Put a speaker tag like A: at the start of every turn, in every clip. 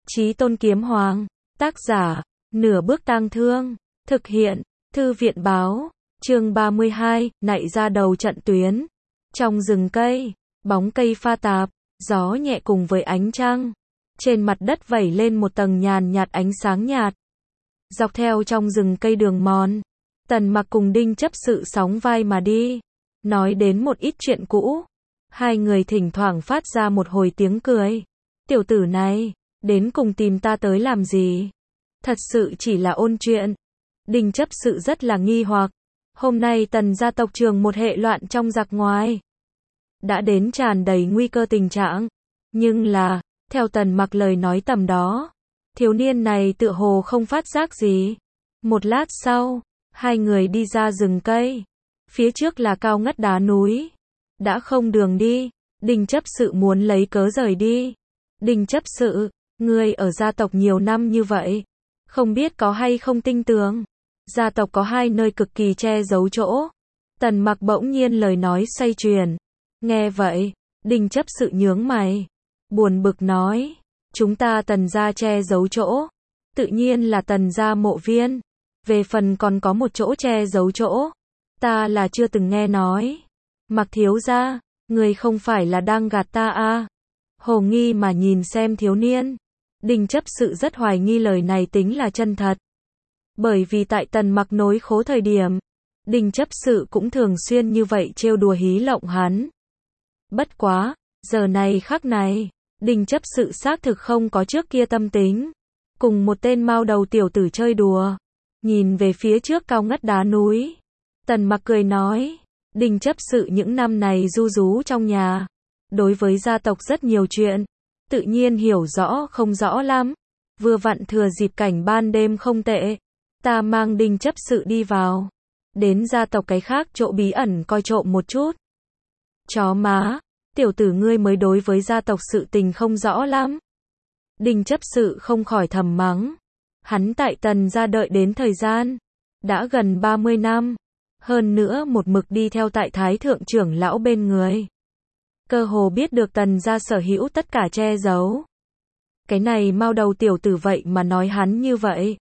A: Chí Tôn Kiếm Hoàng, tác giả, Nửa Bước Tang Thương, thực hiện, Thư viện báo, chương 32, nạy ra đầu trận tuyến. Trong rừng cây, bóng cây pha tạp, gió nhẹ cùng với ánh trăng. Trên mặt đất vẩy lên một tầng nhàn nhạt ánh sáng nhạt. Dọc theo trong rừng cây đường mòn, Tần Mặc cùng Đinh Chấp Sự sóng vai mà đi. Nói đến một ít chuyện cũ. Hai người thỉnh thoảng phát ra một hồi tiếng cười. Tiểu tử này, đến cùng tìm ta tới làm gì? Thật sự chỉ là ôn chuyện. Đinh Chấp Sự rất là nghi hoặc. Hôm nay Tần gia tộc trường một hệ loạn trong giặc ngoài. Đã đến tràn đầy nguy cơ tình trạng. Nhưng là, theo Tần Mặc lời nói tầm đó, thiếu niên này tựa hồ không phát giác gì. Một lát sau, hai người đi ra rừng cây. Phía trước là cao ngất đá núi. Đã không đường đi, Đinh Chấp Sự muốn lấy cớ rời đi. Đinh Chấp Sự, ngươi ở gia tộc nhiều năm như vậy, không biết có hay không tinh tường. Gia tộc có hai nơi cực kỳ che giấu chỗ. Tần Mặc bỗng nhiên lời nói xoay chuyển. Nghe vậy, Đinh Chấp Sự nhướng mày, buồn bực nói, chúng ta Tần gia che giấu chỗ, tự nhiên là Tần gia mộ viên. Về phần còn có một chỗ che giấu chỗ, ta là chưa từng nghe nói. Mặc thiếu gia, người không phải là đang gạt ta à? Hồ nghi mà nhìn xem thiếu niên. Đinh Chấp Sự rất hoài nghi lời này tính là chân thật. Bởi vì tại Tần Mặc nối khố thời điểm, Đinh Chấp Sự cũng thường xuyên như vậy trêu đùa hí lộng hắn. Bất quá, giờ này khắc này, Đinh Chấp Sự xác thực không có trước kia tâm tính. Cùng một tên mao đầu tiểu tử chơi đùa. Nhìn về phía trước cao ngất đá núi. Tần Mặc cười nói, Đinh Chấp Sự những năm này du rú trong nhà. Đối với gia tộc rất nhiều chuyện, tự nhiên hiểu rõ không rõ lắm. Vừa vặn thừa dịp cảnh ban đêm không tệ, ta mang Đinh Chấp Sự đi vào. Đến gia tộc cái khác chỗ bí ẩn coi trộm một chút. Chó má, tiểu tử ngươi mới đối với gia tộc sự tình không rõ lắm. Đinh Chấp Sự không khỏi thầm mắng. Hắn tại Tần gia đợi đến thời gian đã gần 30 năm. Hơn nữa một mực đi theo tại Thái thượng trưởng lão bên người. Cơ hồ biết được Tần gia sở hữu tất cả che giấu. Cái này mao đầu tiểu tử vậy mà nói hắn như vậy.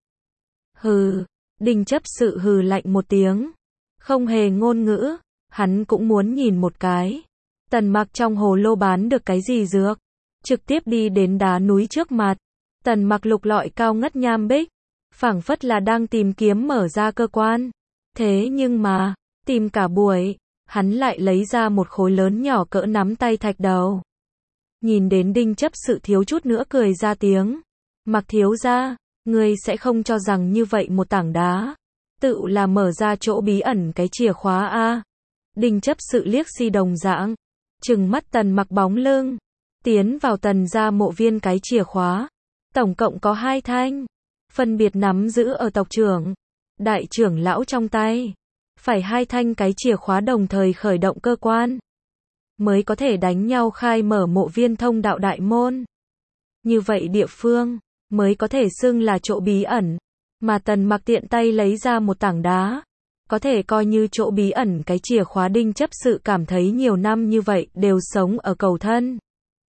A: Hừ, Đinh Chấp Sự hừ lạnh một tiếng. Không hề ngôn ngữ, hắn cũng muốn nhìn một cái. Tần Mặc trong hồ lô bán được cái gì dược. Trực tiếp đi đến đá núi trước mặt. Tần Mặc lục lọi cao ngất nham bích. Phảng phất là đang tìm kiếm mở ra cơ quan. Thế nhưng mà, tìm cả buổi, hắn lại lấy ra một khối lớn nhỏ cỡ nắm tay thạch đầu. Nhìn đến Đinh Chấp Sự thiếu chút nữa cười ra tiếng. Mặc thiếu gia, ngươi sẽ không cho rằng như vậy một tảng đá, tự là mở ra chỗ bí ẩn cái chìa khóa a? Đinh Chấp Sự liếc si đồng dạng, trừng mắt Tần Mặc bóng lưng, tiến vào Tần gia mộ viên cái chìa khóa. Tổng cộng có 2 thanh, phân biệt nắm giữ ở tộc trưởng, đại trưởng lão trong tay. Phải 2 thanh cái chìa khóa đồng thời khởi động cơ quan, mới có thể đánh nhau khai mở mộ viên thông đạo đại môn. Như vậy địa phương, mới có thể xưng là chỗ bí ẩn. Mà Tần Mặc tiện tay lấy ra một tảng đá, có thể coi như chỗ bí ẩn cái chìa khóa. Đinh Chấp Sự cảm thấy nhiều năm như vậy đều sống ở cầu thân.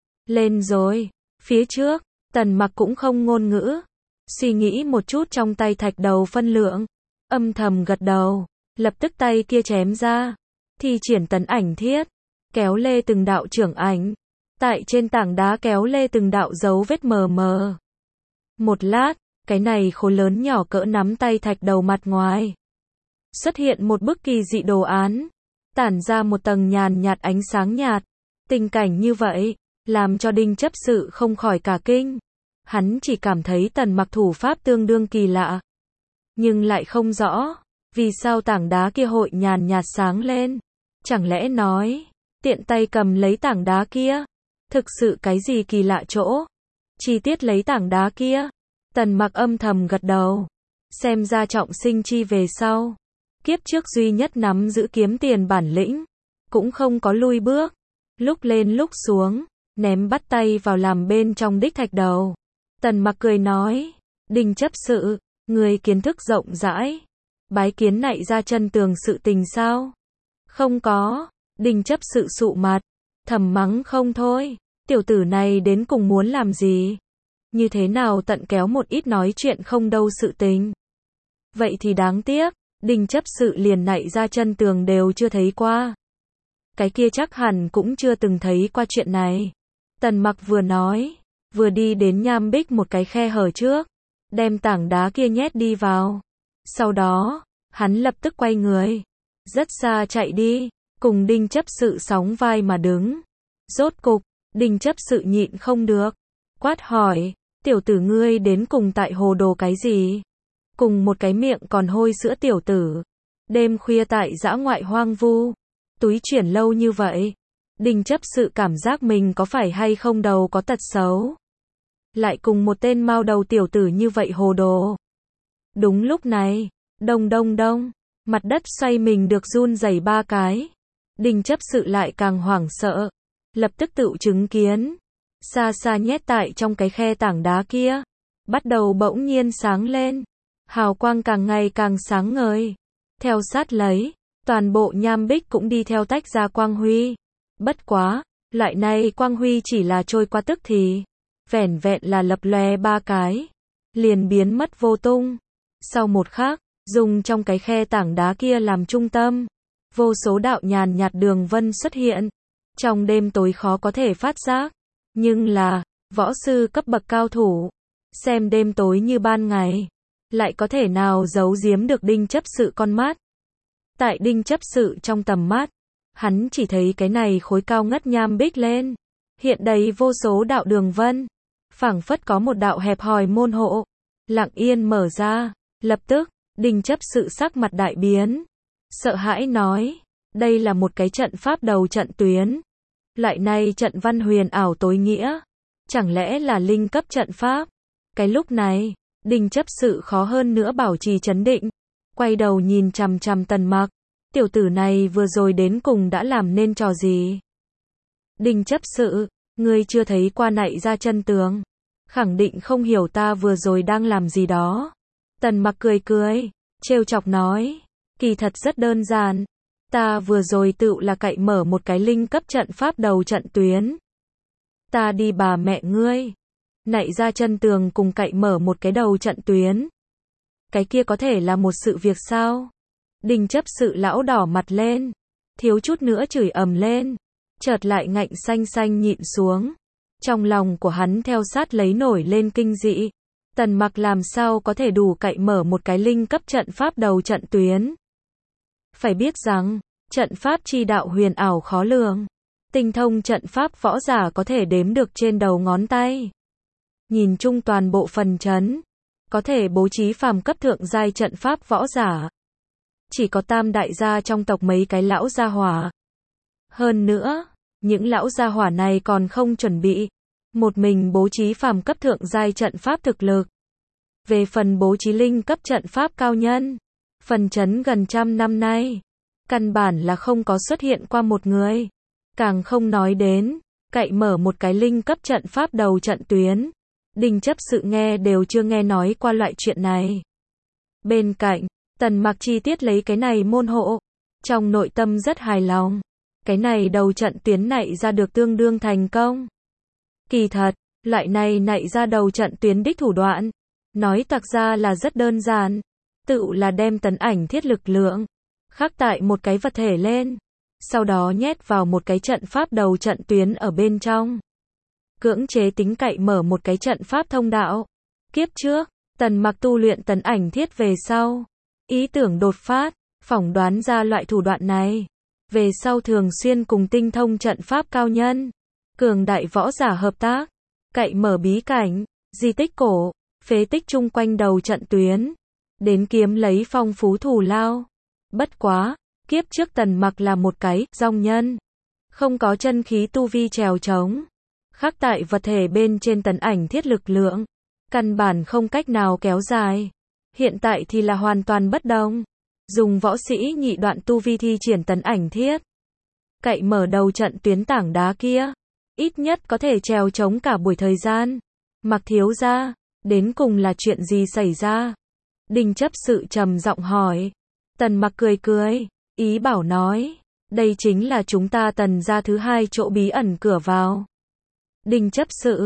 A: Lên rồi, phía trước, Tần Mặc cũng không ngôn ngữ. Suy nghĩ một chút trong tay thạch đầu phân lượng, âm thầm gật đầu, lập tức tay kia chém ra, thi triển tấn ảnh thiết, kéo lê từng đạo trưởng ảnh, tại trên tảng đá kéo lê từng đạo dấu vết mờ mờ. Một lát, cái này khối lớn nhỏ cỡ nắm tay thạch đầu mặt ngoài, xuất hiện một bức kỳ dị đồ án, tản ra một tầng nhàn nhạt ánh sáng nhạt. Tình cảnh như vậy, làm cho Đinh Chấp Sự không khỏi cả kinh. Hắn chỉ cảm thấy Tần Mặc thủ pháp tương đương kỳ lạ, nhưng lại không rõ vì sao tảng đá kia hội nhàn nhạt sáng lên. Chẳng lẽ nói, tiện tay cầm lấy tảng đá kia, thực sự cái gì kỳ lạ chỗ? Chi tiết lấy tảng đá kia, Tần Mặc âm thầm gật đầu. Xem ra trọng sinh chi về sau, kiếp trước duy nhất nắm giữ kiếm tiền bản lĩnh, cũng không có lui bước, lúc lên lúc xuống, ném bắt tay vào làm bên trong đích thạch đầu. Tần Mặc cười nói, Đinh Chấp Sự, người kiến thức rộng rãi, bái kiến nạy ra chân tường sự tình sao? Không có. Đinh Chấp Sự sụ mặt, thầm mắng không thôi, tiểu tử này đến cùng muốn làm gì? như thế nào tận kéo một ít nói chuyện không đâu sự tình. Vậy thì đáng tiếc, Đinh chấp sự liền nạy ra chân tường đều chưa thấy qua. Cái kia chắc hẳn cũng chưa từng thấy qua chuyện này. Tần Mặc vừa nói, vừa đi đến nham bích một cái khe hở trước, đem tảng đá kia nhét đi vào. Sau đó, hắn lập tức quay người, rất xa chạy đi, cùng Đinh chấp sự sóng vai mà đứng. Rốt cục, Đinh chấp sự nhịn không được, quát hỏi, tiểu tử ngươi đến cùng tại hồ đồ cái gì? Cùng một cái miệng còn hôi sữa tiểu tử, đêm khuya tại dã ngoại hoang vu, túi chuyển lâu như vậy. Đinh chấp sự cảm giác mình có phải hay không đầu có tật xấu. Lại cùng một tên mao đầu tiểu tử như vậy hồ đồ. Đúng lúc này, đông đông đông, mặt đất xoay mình được run rẩy 3 cái. Đinh chấp sự lại càng hoảng sợ, lập tức tự chứng kiến. Xa xa nhét tại trong cái khe tảng đá kia, bắt đầu bỗng nhiên sáng lên. Hào quang càng ngày càng sáng ngời. Theo sát lấy, toàn bộ nham bích cũng đi theo tách ra quang huy. Bất quá, loại này quang huy chỉ là trôi qua tức thì, vẻn vẹn là lập lòe 3 cái, liền biến mất vô tung. Sau một khắc, dùng trong cái khe tảng đá kia làm trung tâm, vô số đạo nhàn nhạt đường vân xuất hiện. Trong đêm tối khó có thể phát giác, nhưng là võ sư cấp bậc cao thủ, xem đêm tối như ban ngày, lại có thể nào giấu giếm được Đinh chấp sự con mắt. Tại Đinh chấp sự trong tầm mắt, hắn chỉ thấy cái này khối cao ngất nham bích lên, hiện đầy vô số đạo đường vân, phảng phất có một đạo hẹp hòi môn hộ, lặng yên mở ra. Lập tức, Đinh chấp sự sắc mặt đại biến, sợ hãi nói, đây là một cái trận pháp đầu trận tuyến. Loại này trận văn huyền ảo tối nghĩa, chẳng lẽ là linh cấp trận pháp? Cái lúc này, Đinh chấp sự khó hơn nữa bảo trì trấn định, quay đầu nhìn chằm chằm Tần Mặc, tiểu tử này vừa rồi đến cùng đã làm nên trò gì? Đinh chấp sự, ngươi chưa thấy qua nạy ra chân tường, khẳng định không hiểu ta vừa rồi đang làm gì đó. Tần Mặc cười cười, trêu chọc nói, kỳ thật rất đơn giản, ta vừa rồi tự là cậy mở một cái linh cấp trận pháp đầu trận tuyến. Ta đi bà mẹ ngươi, nạy ra chân tường cùng cậy mở một cái đầu trận tuyến. Cái kia có thể là một sự việc sao? Đinh chấp sự lão đỏ mặt lên, thiếu chút nữa chửi ầm lên, chợt lại ngạnh xanh xanh nhịn xuống. Trong lòng của hắn theo sát lấy nổi lên kinh dị. Tần Mặc làm sao có thể đủ cậy mở một cái linh cấp trận pháp đầu trận tuyến? Phải biết rằng, trận pháp chi đạo huyền ảo khó lường, tinh thông trận pháp võ giả có thể đếm được trên đầu ngón tay. Nhìn chung toàn bộ phần trấn, có thể bố trí phàm cấp thượng giai trận pháp võ giả, chỉ có tam đại gia trong tộc mấy cái lão gia hỏa. Hơn nữa, những lão gia hỏa này còn không chuẩn bị một mình bố trí phàm cấp thượng giai trận pháp thực lực. Về phần bố trí linh cấp trận pháp cao nhân, phần trấn gần 100 năm nay, căn bản là không có xuất hiện qua một người. Càng không nói đến, cậy mở một cái linh cấp trận pháp đầu trận tuyến. Đinh chấp sự nghe đều chưa nghe nói qua loại chuyện này. Bên cạnh, Tần Mặc chi tiết lấy cái này môn hộ, trong nội tâm rất hài lòng. Cái này đầu trận tuyến nạy ra được tương đương thành công. Kỳ thật, loại này nạy ra đầu trận tuyến đích thủ đoạn, nói tặc ra là rất đơn giản, tự là đem tấn ảnh thiết lực lượng khắc tại một cái vật thể lên, sau đó nhét vào một cái trận pháp đầu trận tuyến ở bên trong, cưỡng chế tính cậy mở một cái trận pháp thông đạo. Kiếp trước, Tần Mặc tu luyện tấn ảnh thiết về sau, ý tưởng đột phát, phỏng đoán ra loại thủ đoạn này. Về sau thường xuyên cùng tinh thông trận pháp cao nhân, cường đại võ giả hợp tác, cậy mở bí cảnh, di tích cổ, phế tích chung quanh đầu trận tuyến, đến kiếm lấy phong phú thù lao. Bất quá, kiếp trước Tần Mặc là một cái dòng nhân, không có chân khí tu vi trèo trống, khắc tại vật thể bên trên tấn ảnh thiết lực lượng, căn bản không cách nào kéo dài. Hiện tại thì là hoàn toàn bất đồng, dùng võ sĩ nhị đoạn tu vi thi triển tấn ảnh thiết, cậy mở đầu trận tuyến tảng đá kia, ít nhất có thể trèo trống cả buổi thời gian. Mặc thiếu gia, đến cùng là chuyện gì xảy ra? Đinh chấp sự trầm giọng hỏi. Tần Mặc cười cười, ý bảo nói, đây chính là chúng ta Tần gia thứ 2 chỗ bí ẩn cửa vào. Đinh chấp sự,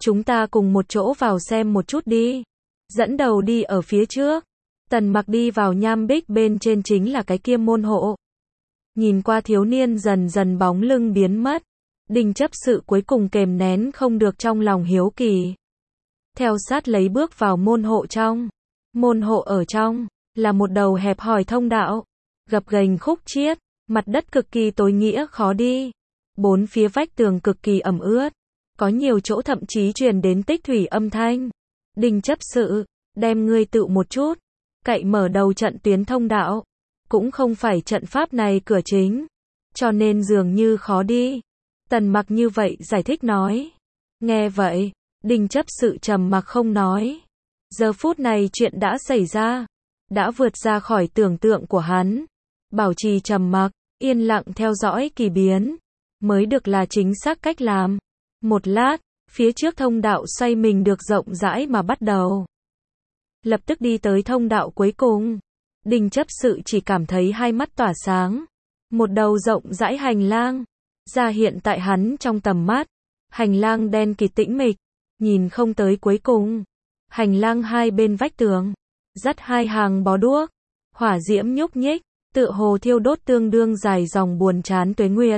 A: Chúng ta cùng một chỗ vào xem một chút đi. Dẫn đầu đi ở phía trước. Tần Mặc đi vào nham bích bên trên chính là cái kia môn hộ. Nhìn qua thiếu niên dần dần bóng lưng biến mất. Đinh chấp sự cuối cùng kềm nén không được trong lòng hiếu kỳ. Theo sát lấy bước vào môn hộ trong. Môn hộ ở trong, là một đầu hẹp hòi thông đạo. Gập ghềnh khúc chiết, mặt đất cực kỳ tối nghĩa khó đi. Bốn phía vách tường cực kỳ ẩm ướt. Có nhiều chỗ thậm chí truyền đến tích thủy âm thanh. Đinh chấp sự, đem ngươi tự một chút. Cậy mở đầu trận tuyến thông đạo. Cũng không phải trận pháp này cửa chính. Cho nên dường như khó đi. Tần Mặc như vậy giải thích nói. Nghe vậy, Đinh chấp sự trầm mặc không nói. Giờ phút này chuyện đã xảy ra. Đã vượt ra khỏi tưởng tượng của hắn. Bảo trì trầm mặc, yên lặng theo dõi kỳ biến. Mới được là chính xác cách làm. Một lát, phía trước thông đạo xoay mình được rộng rãi mà bắt đầu. Lập tức đi tới thông đạo cuối cùng. Đinh chấp sự chỉ cảm thấy hai mắt tỏa sáng. Một đầu rộng rãi hành lang ra hiện tại hắn trong tầm mắt. Hành lang đen kịt tĩnh mịch, nhìn không tới cuối cùng. Hành lang hai bên vách tường, dắt hai hàng bó đuốc, hỏa diễm nhúc nhích, tựa hồ thiêu đốt tương đương dài dòng buồn chán tuế nguyệt.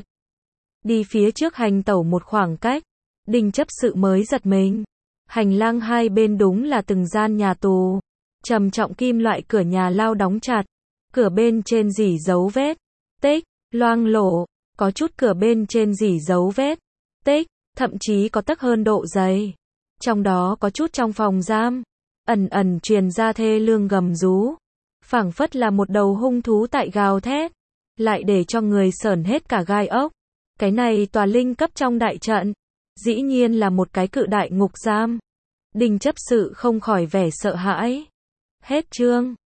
A: Đi phía trước hành tẩu một khoảng cách, Đinh chấp sự mới giật mình. Hành lang hai bên đúng là từng gian nhà tù. Trầm trọng kim loại cửa nhà lao đóng chặt. Cửa bên trên rỉ dấu vết, tích, loang lổ. Có chút cửa bên trên rỉ dấu vết, tích, thậm chí có tấc hơn độ dày. Trong đó có chút trong phòng giam, ẩn ẩn truyền ra thê lương gầm rú. Phảng phất là một đầu hung thú tại gào thét. Lại để cho người sởn hết cả gai ốc. Cái này tòa linh cấp trong đại trận. Dĩ nhiên là một cái cự đại ngục giam. Đinh chấp sự không khỏi vẻ sợ hãi. Hết chương.